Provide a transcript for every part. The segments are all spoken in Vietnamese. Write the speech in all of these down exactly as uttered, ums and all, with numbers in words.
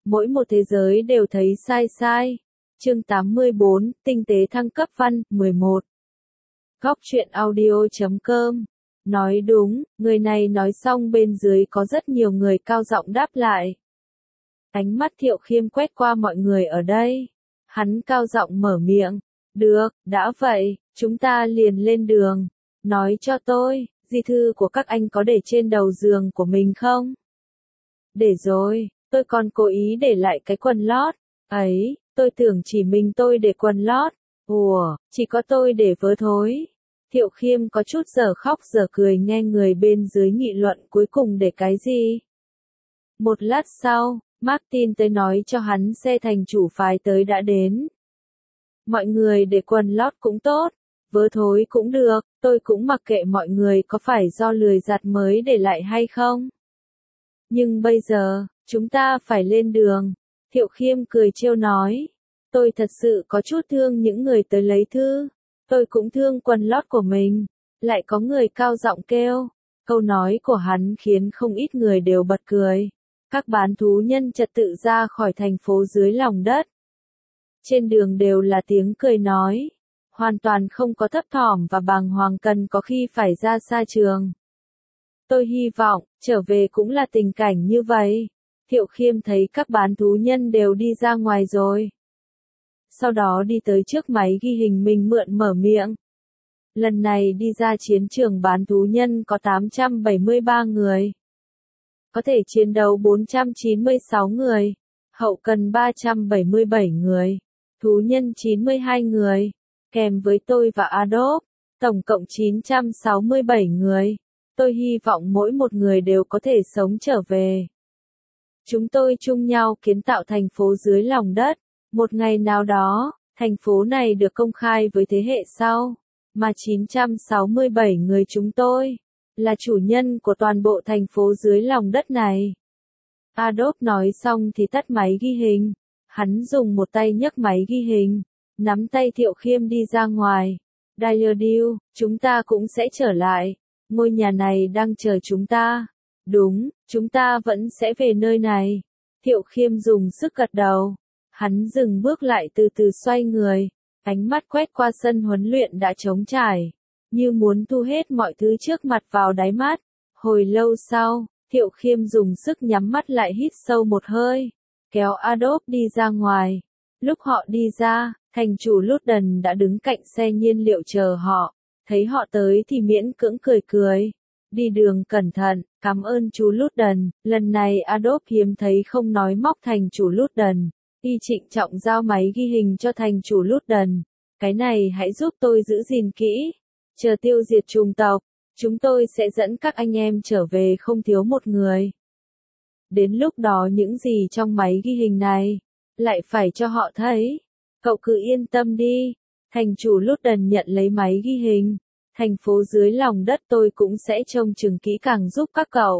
mỗi một thế giới đều thấy sai sai. Chương tám mươi bốn, tinh tế thăng cấp văn, mười một. Góc truyện audio chấm com. Nói đúng, người này nói xong bên dưới có rất nhiều người cao giọng đáp lại. Ánh mắt Thiệu Khiêm quét qua mọi người ở đây. Hắn cao giọng mở miệng. Được, đã vậy, chúng ta liền lên đường. Nói cho tôi, di thư của các anh có để trên đầu giường của mình không? Để rồi, tôi còn cố ý để lại cái quần lót. Ấy, tôi tưởng chỉ mình tôi để quần lót. Ủa, chỉ có tôi để vớ thối. Thiệu Khiêm có chút giờ khóc giờ cười nghe người bên dưới nghị luận cuối cùng để cái gì. Một lát sau, Martin tới nói cho hắn xe thành chủ phái tới đã đến. Mọi người để quần lót cũng tốt, vớ thối cũng được, tôi cũng mặc kệ mọi người có phải do lười giặt mới để lại hay không. Nhưng bây giờ, chúng ta phải lên đường. Thiệu Khiêm cười trêu nói. Tôi thật sự có chút thương những người tới lấy thư. Tôi cũng thương quần lót của mình. Lại có người cao giọng kêu. Câu nói của hắn khiến không ít người đều bật cười. Các bán thú nhân trật tự ra khỏi thành phố dưới lòng đất. Trên đường đều là tiếng cười nói. Hoàn toàn không có thấp thỏm và bàng hoàng cần có khi phải ra xa trường. Tôi hy vọng, trở về cũng là tình cảnh như vậy. Thiệu Khiêm thấy các bán thú nhân đều đi ra ngoài rồi. Sau đó đi tới trước máy ghi hình mình mượn mở miệng. Lần này đi ra chiến trường bán thú nhân có tám trăm bảy mươi ba người. Có thể chiến đấu bốn trăm chín mươi sáu người. Hậu cần ba trăm bảy mươi bảy người. Thú nhân chín mươi hai người. Kèm với tôi và Adolf, tổng cộng chín trăm sáu mươi bảy người. Tôi hy vọng mỗi một người đều có thể sống trở về. Chúng tôi chung nhau kiến tạo thành phố dưới lòng đất. Một ngày nào đó, thành phố này được công khai với thế hệ sau. Mà chín trăm sáu mươi bảy người chúng tôi là chủ nhân của toàn bộ thành phố dưới lòng đất này. Adolf nói xong thì tắt máy ghi hình. Hắn dùng một tay nhấc máy ghi hình, nắm tay Thiệu Khiêm đi ra ngoài. Diodil, chúng ta cũng sẽ trở lại. Ngôi nhà này đang chờ chúng ta. Đúng, chúng ta vẫn sẽ về nơi này. Thiệu Khiêm dùng sức gật đầu. Hắn dừng bước lại từ từ xoay người. Ánh mắt quét qua sân huấn luyện đã trống trải. Như muốn thu hết mọi thứ trước mặt vào đáy mắt. Hồi lâu sau, Thiệu Khiêm dùng sức nhắm mắt lại hít sâu một hơi. Kéo Adolf đi ra ngoài. Lúc họ đi ra, thành chủ Luden đã đứng cạnh xe nhiên liệu chờ họ. Thấy họ tới thì miễn cưỡng cười cười. Đi đường cẩn thận, cảm ơn chú Luden. Lần này Adolf hiếm thấy không nói móc thành chủ Luden. Y trịnh trọng giao máy ghi hình cho thành chủ Luden. Cái này hãy giúp tôi giữ gìn kỹ. Chờ tiêu diệt chủng tộc, chúng tôi sẽ dẫn các anh em trở về không thiếu một người. Đến lúc đó những gì trong máy ghi hình này, lại phải cho họ thấy. Cậu cứ yên tâm đi. Thành chủ Luden nhận lấy máy ghi hình. Thành phố dưới lòng đất tôi cũng sẽ trông chừng kỹ càng giúp các cậu.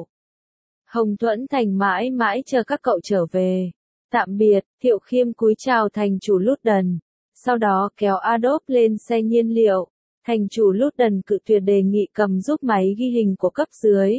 Hồng Thuẫn Thành mãi mãi chờ các cậu trở về. Tạm biệt. Thiệu Khiêm cúi chào thành chủ Luden. Sau đó kéo Adolf lên xe nhiên liệu. Thành chủ Luden cự tuyệt đề nghị cầm giúp máy ghi hình của cấp dưới.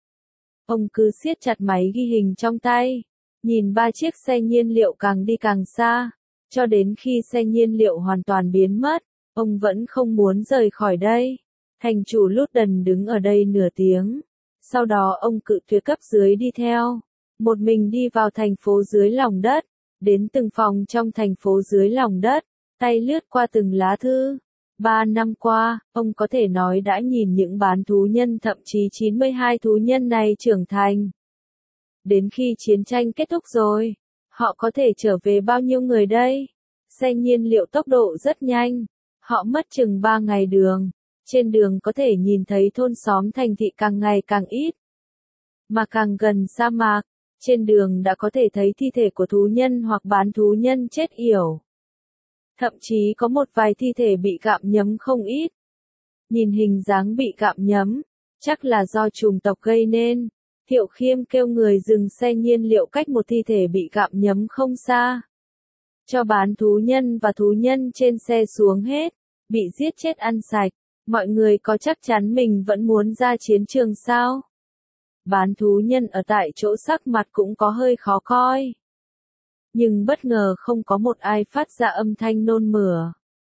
Ông cứ siết chặt máy ghi hình trong tay. Nhìn ba chiếc xe nhiên liệu càng đi càng xa. Cho đến khi xe nhiên liệu hoàn toàn biến mất. Ông vẫn không muốn rời khỏi đây. Thành chủ Luden đứng ở đây nửa tiếng. Sau đó ông cự tuyệt cấp dưới đi theo. Một mình đi vào thành phố dưới lòng đất. Đến từng phòng trong thành phố dưới lòng đất. Tay lướt qua từng lá thư. Ba năm qua, ông có thể nói đã nhìn những bán thú nhân thậm chí chín mươi hai thú nhân này trưởng thành. Đến khi chiến tranh kết thúc rồi, họ có thể trở về bao nhiêu người đây? Xe nhiên liệu tốc độ rất nhanh. Họ mất chừng ba ngày đường. Trên đường có thể nhìn thấy thôn xóm thành thị càng ngày càng ít. Mà càng gần sa mạc, trên đường đã có thể thấy thi thể của thú nhân hoặc bán thú nhân chết yểu. Thậm chí có một vài thi thể bị gặm nhấm không ít. Nhìn hình dáng bị gặm nhấm, chắc là do chủng tộc gây nên. Thiệu Khiêm kêu người dừng xe nhiên liệu cách một thi thể bị gặm nhấm không xa. Cho bán thú nhân và thú nhân trên xe xuống hết, bị giết chết ăn sạch. Mọi người có chắc chắn mình vẫn muốn ra chiến trường sao? Bán thú nhân ở tại chỗ sắc mặt cũng có hơi khó coi. nhưng bất ngờ không có một ai phát ra âm thanh nôn mửa.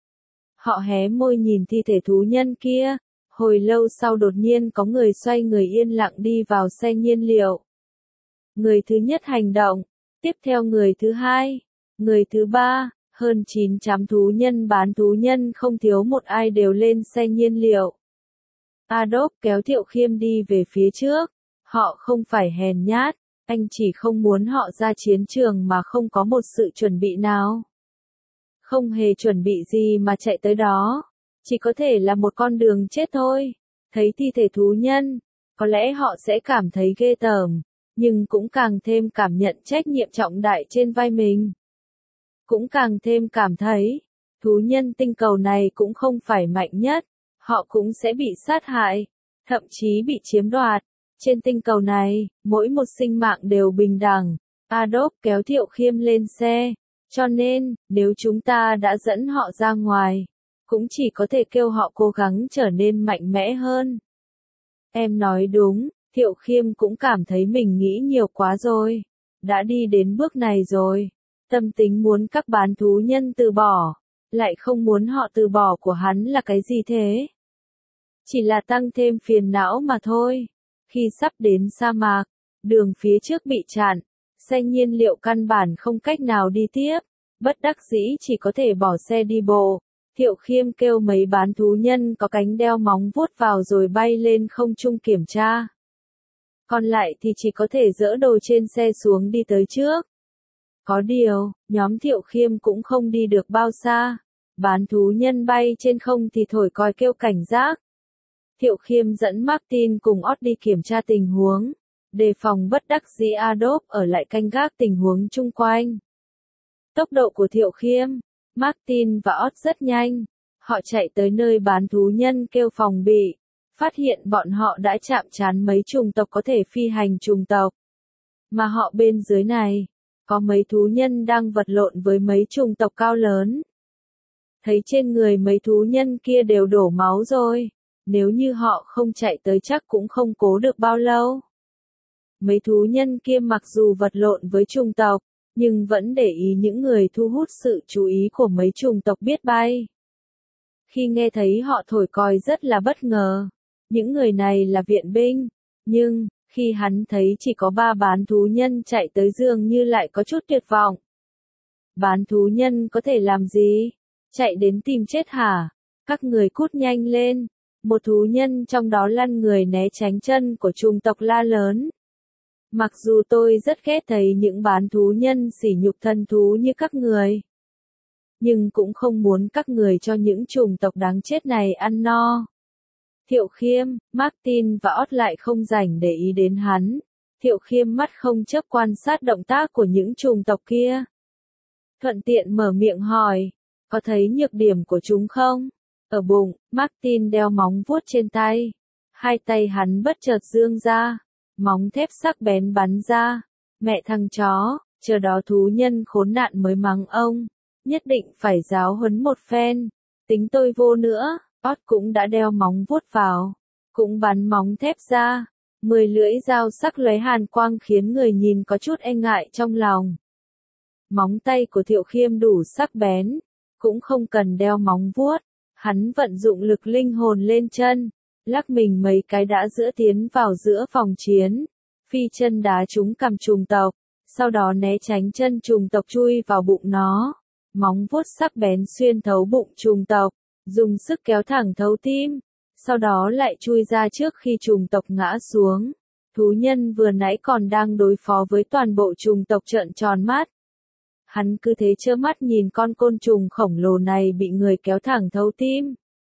Họ hé môi nhìn thi thể thú nhân kia, hồi lâu sau đột nhiên có người xoay người yên lặng đi vào xe nhiên liệu. Người thứ nhất hành động, tiếp theo người thứ hai, người thứ ba, hơn chín trăm thú nhân bán thú nhân không thiếu một ai đều lên xe nhiên liệu. Adolf kéo Thiệu Khiêm đi về phía trước, họ không phải hèn nhát, anh chỉ không muốn họ ra chiến trường mà không có một sự chuẩn bị nào. Không hề chuẩn bị gì mà chạy tới đó, chỉ có thể là một con đường chết thôi. Thấy thi thể thú nhân, có lẽ họ sẽ cảm thấy ghê tởm, nhưng cũng càng thêm cảm nhận trách nhiệm trọng đại trên vai mình. Cũng càng thêm cảm thấy, thú nhân tinh cầu này cũng không phải mạnh nhất, họ cũng sẽ bị sát hại, thậm chí bị chiếm đoạt. Trên tinh cầu này, mỗi một sinh mạng đều bình đẳng. Adolf kéo Thiệu Khiêm lên xe, cho nên, nếu chúng ta đã dẫn họ ra ngoài, cũng chỉ có thể kêu họ cố gắng trở nên mạnh mẽ hơn. Em nói đúng, Thiệu Khiêm cũng cảm thấy mình nghĩ nhiều quá rồi. Đã đi đến bước này rồi. Tâm tính muốn các bán thú nhân từ bỏ, lại không muốn họ từ bỏ của hắn là cái gì thế? Chỉ là tăng thêm phiền não mà thôi. Khi sắp đến sa mạc, đường phía trước bị chặn, xe nhiên liệu căn bản không cách nào đi tiếp, bất đắc dĩ chỉ có thể bỏ xe đi bộ. Thiệu Khiêm kêu mấy bán thú nhân có cánh đeo móng vuốt vào rồi bay lên không trung kiểm tra. Còn lại thì chỉ có thể dỡ đồ trên xe xuống đi tới trước. Có điều, nhóm Thiệu Khiêm cũng không đi được bao xa. Bán thú nhân bay trên không thì thổi còi kêu cảnh giác. Thiệu Khiêm dẫn Martin cùng Ott đi kiểm tra tình huống, đề phòng bất đắc dĩ Adolf ở lại canh gác tình huống chung quanh. Tốc độ của Thiệu Khiêm, Martin và Ott rất nhanh. Họ chạy tới nơi bán thú nhân kêu phòng bị, phát hiện bọn họ đã chạm trán mấy chủng tộc có thể phi hành chủng tộc. Mà họ bên dưới này, có mấy thú nhân đang vật lộn với mấy chủng tộc cao lớn. Thấy trên người mấy thú nhân kia đều đổ máu rồi, nếu như họ không chạy tới chắc cũng không cố được bao lâu. Mấy thú nhân kia mặc dù vật lộn với chủng tộc, nhưng vẫn để ý những người thu hút sự chú ý của mấy chủng tộc biết bay. Khi nghe thấy họ thổi còi rất là bất ngờ, những người này là viện binh, nhưng, khi hắn thấy chỉ có ba bán thú nhân chạy tới dường như lại có chút tuyệt vọng. Bán thú nhân có thể làm gì? Chạy đến tìm chết hả? Các người cút nhanh lên. Một thú nhân trong đó lăn người né tránh chân của chủng tộc la lớn. Mặc dù tôi rất ghét thấy những bán thú nhân sỉ nhục thân thú như các người, nhưng cũng không muốn các người cho những chủng tộc đáng chết này ăn no. Thiệu Khiêm, Martin và Ott lại không rảnh để ý đến hắn. Thiệu Khiêm mắt không chớp quan sát động tác của những chủng tộc kia. Thuận tiện mở miệng hỏi, có thấy nhược điểm của chúng không? Ở bụng, Martin đeo móng vuốt trên tay. Hai tay hắn bất chợt giương ra, móng thép sắc bén bắn ra. Mẹ thằng chó, chờ đó thú nhân khốn nạn mới mắng ông. Nhất định phải giáo huấn một phen. Tính tôi vô nữa. Ott cũng đã đeo móng vuốt vào, cũng bắn móng thép ra. Mười lưỡi dao sắc lóe hàn quang khiến người nhìn có chút e ngại trong lòng. Móng tay của Thiệu Khiêm đủ sắc bén, cũng không cần đeo móng vuốt. Hắn vận dụng lực linh hồn lên chân, lắc mình mấy cái đã giữa tiến vào giữa phòng chiến. Phi chân đá trúng cằm trùng tộc, sau đó né tránh chân trùng tộc chui vào bụng nó. Móng vuốt sắc bén xuyên thấu bụng trùng tộc, dùng sức kéo thẳng thấu tim, sau đó lại chui ra trước khi trùng tộc ngã xuống. Thú nhân vừa nãy còn đang đối phó với toàn bộ trùng tộc trợn tròn mắt. Hắn cứ thế trơ mắt nhìn con côn trùng khổng lồ này bị người kéo thẳng thấu tim.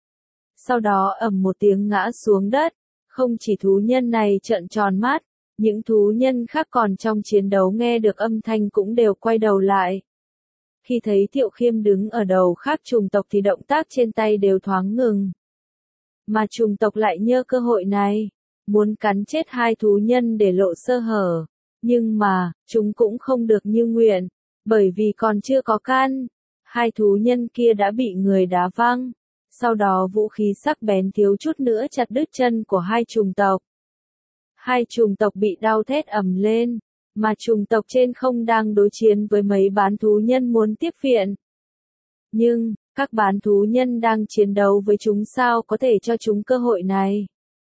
Sau đó ầm một tiếng ngã xuống đất, không chỉ thú nhân này trợn tròn mắt, những thú nhân khác còn trong chiến đấu nghe được âm thanh cũng đều quay đầu lại. Khi thấy Thiệu Khiêm đứng ở đầu khác chủng tộc thì động tác trên tay đều thoáng ngừng. Mà chủng tộc lại nhớ cơ hội này, muốn cắn chết hai thú nhân để lộ sơ hở. Nhưng mà, chúng cũng không được như nguyện, bởi vì còn chưa có căn. Hai thú nhân kia đã bị người đá văng. Sau đó vũ khí sắc bén thiếu chút nữa chặt đứt chân của hai chủng tộc. Hai chủng tộc bị đau thét ầm lên. mà chủng tộc trên không đang đối chiến với mấy bán thú nhân muốn tiếp viện. Nhưng, các bán thú nhân đang chiến đấu với chúng sao có thể cho chúng cơ hội này.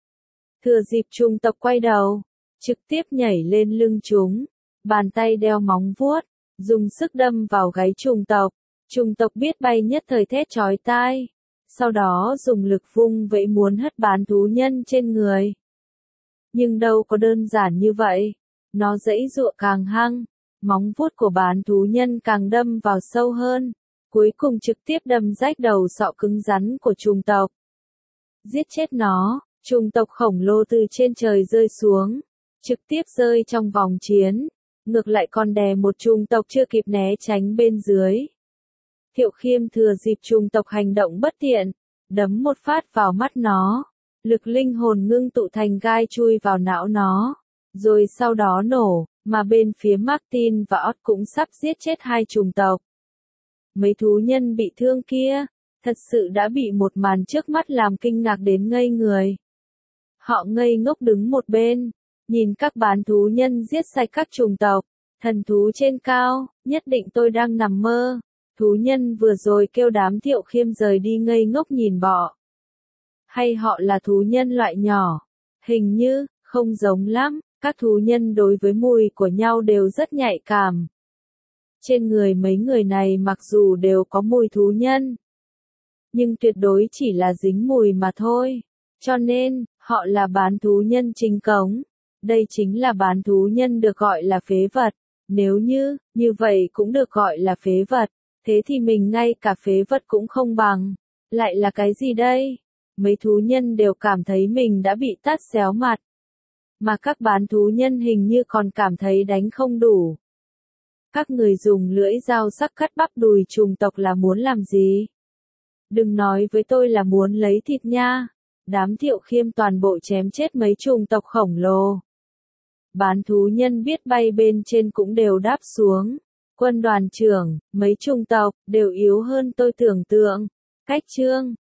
Thừa dịp chủng tộc quay đầu, trực tiếp nhảy lên lưng chúng, bàn tay đeo móng vuốt, dùng sức đâm vào gáy chủng tộc. Chủng tộc biết bay nhất thời thét chói tai, sau đó dùng lực vung vẫy muốn hất bán thú nhân trên người. Nhưng đâu có đơn giản như vậy, nó giãy giụa càng hăng, móng vuốt của bán thú nhân càng đâm vào sâu hơn, cuối cùng trực tiếp đâm rách đầu sọ cứng rắn của chủng tộc. Giết chết nó, chủng tộc khổng lồ từ trên trời rơi xuống, trực tiếp rơi trong vòng chiến, ngược lại còn đè một chủng tộc chưa kịp né tránh bên dưới. Thiệu Khiêm thừa dịp chủng tộc hành động bất tiện, đấm một phát vào mắt nó, lực linh hồn ngưng tụ thành gai chui vào não nó, rồi sau đó nổ, mà bên phía Martin và Ott cũng sắp giết chết hai chủng tộc. Mấy thú nhân bị thương kia, thật sự đã bị một màn trước mắt làm kinh ngạc đến ngây người. Họ ngây ngốc đứng một bên, nhìn các bán thú nhân giết sạch các chủng tộc, thần thú trên cao, nhất định tôi đang nằm mơ. Thú nhân vừa rồi kêu đám Thiệu Khiêm rời đi ngây ngốc nhìn bọ. Hay họ là thú nhân loại nhỏ? Hình như, không giống lắm, các thú nhân đối với mùi của nhau đều rất nhạy cảm. Trên người mấy người này mặc dù đều có mùi thú nhân, nhưng tuyệt đối chỉ là dính mùi mà thôi. Cho nên, họ là bán thú nhân chính cống. Đây chính là bán thú nhân được gọi là phế vật. Nếu như, như vậy cũng được gọi là phế vật. Thế thì mình ngay cả phế vật cũng không bằng. Lại là cái gì đây? Mấy thú nhân đều cảm thấy mình đã bị tát xéo mặt. Mà các bán thú nhân hình như còn cảm thấy đánh không đủ. Các người dùng lưỡi dao sắc cắt bắp đùi chủng tộc là muốn làm gì? Đừng nói với tôi là muốn lấy thịt nha. Đám Thiệu Khiêm toàn bộ chém chết mấy chủng tộc khổng lồ. Bán thú nhân biết bay bên trên cũng đều đáp xuống. Quân đoàn trưởng, mấy chủng tộc, đều yếu hơn tôi tưởng tượng. Cách chương